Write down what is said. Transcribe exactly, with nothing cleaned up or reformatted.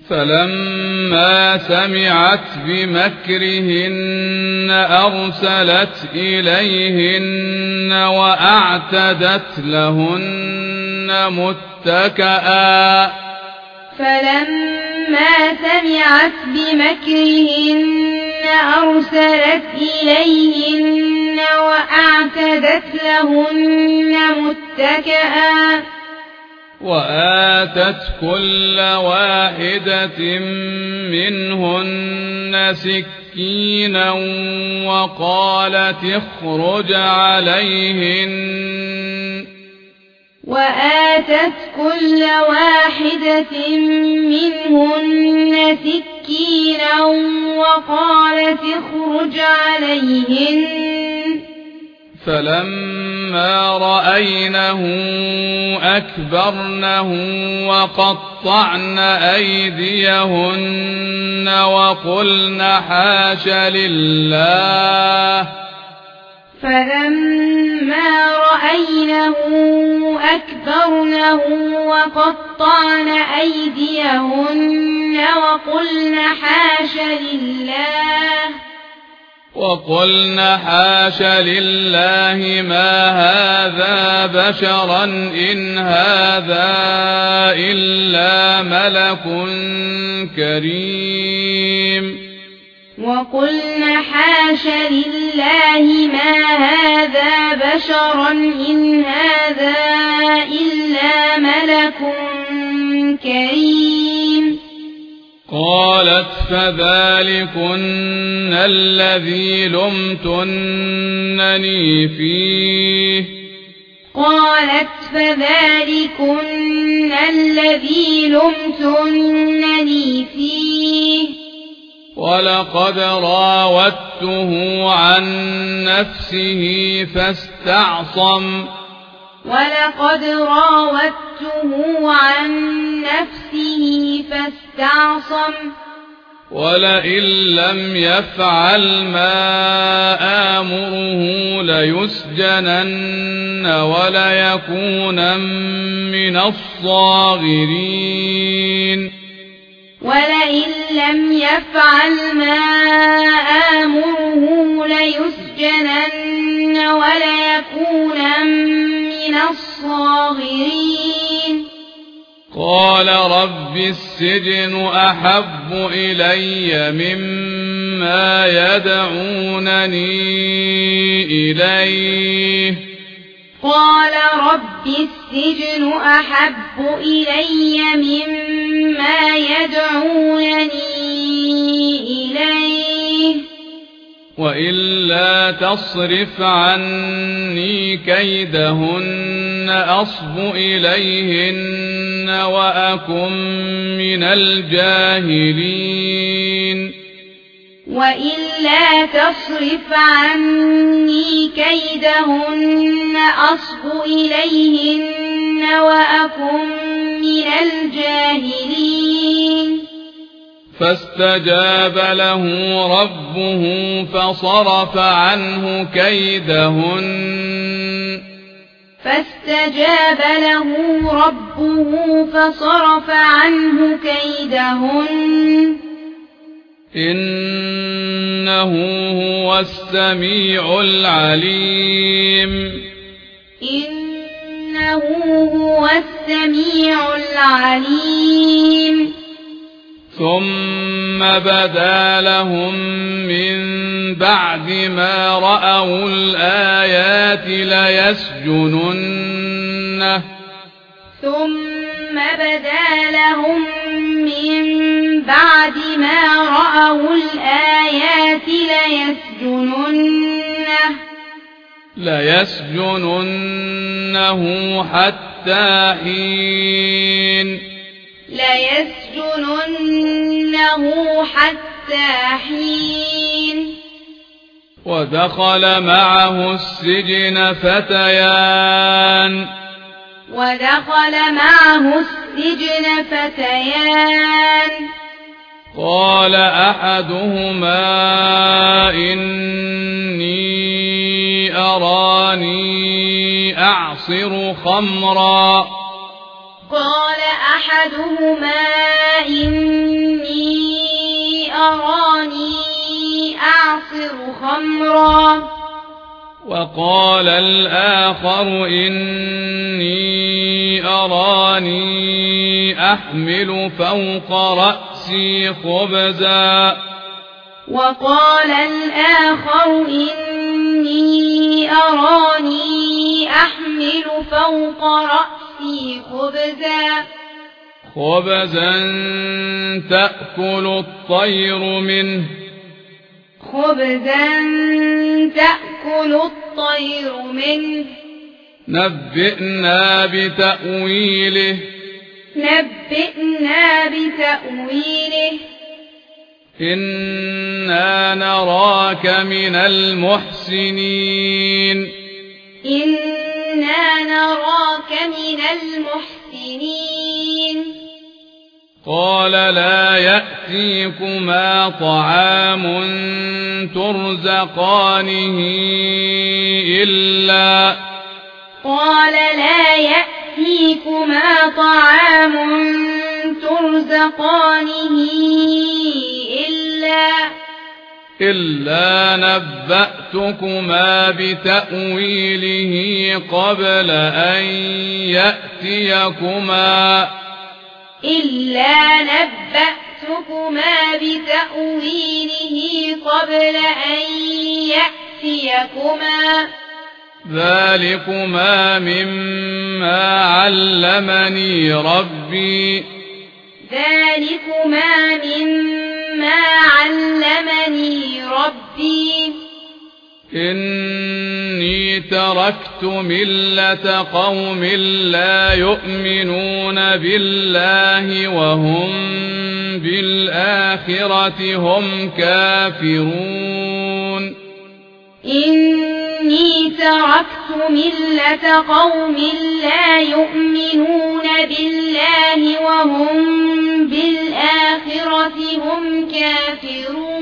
فلما سمعت بمكرهن أرسلت إليهن وأعتدت لهن متكئا فلما سمعت بمكرهن أرسلت إليهن وأعتدت لهن متكئا وآتت كل واحدة منهن سكينا وقالت اخرج عليهن وآتت كل واحدة منهن سكينا وقالت اخرج عليهن فلما رأينه أكبرنه وقطعن أيديهن وقلن حاش لله فلما رأينه أكبرنه وقطعن أيديهن وقلن حاش لله وقلن حاش لله ما هذا بشرا إن هذا إلا ملك كريم وقلن حاش لله ما هذا بشرا إن هذا إلا ملك كريم قالت فذلكن الذي لمتنني فيه قالت فذلكن الذي لمتنني فيه ولقد راودته عن نفسه فاستعصم ولقد راودته عن نفسه فاستعصم ولئن لم يفعل ما آمره ليسجنن وليكونن من الصاغرين ولئن لم يفعل ما آمره ليسجنن وليكونن من الصاغرين قال رب السجن أحب إلي مما يدعونني إليه قال رب السجن أحب إلي مما يدعونني إليه وإلا تصرف عني كيدهن أصب إليهن وأكن من الجاهلين وإلا تصرف عني كيدهن أصب إليهن وأكن من الجاهلين فاستجاب له ربه فصرف عنه كيدهن فاستجاب له ربه فصرف عنه كيدهن إنه هو السميع العليم إنه هو السميع العليم ثم بدا لهم من بعد ما رأوا الآيات ليسجننه ثم بدا لهم من بعد ما رأوا الآيات ليسجننه ليسجننه حتى حين ليسجننه حتى حين ودخل معه السجن فتيان ودخل معه السجن فتيان قال أحدهما إني أراني أعصر خمرا قال أحدهما إني خمرا وقال الآخر إني أراني أحمل فوق رأسي خبزا وقال الآخر إني أراني أحمل فوق رأسي خبزا خبزا تأكل الطير منه خبزا تأكل الطير منه نبئنا بتأويله نبئنا بتأويله إنا نراك من المحسنين إنا نراك من المحسنين قال لا يأتيكما طعام ترزقانه إلا قال لا يأتيكما طعام ترزقانه إلا إلا نبأتكما بتأويله قبل أن يأتيكما إلا نبأتكما بتأويله قبل أن يأتيكما ذلكما مما علمني ربي ذلكما مما علمني ربي إني تركت ملة قوم لا يؤمنون بالله وهم بالآخرة هم كافرون إني تركت ملة قوم لا يؤمنون بالله وهم بالآخرة هم كافرون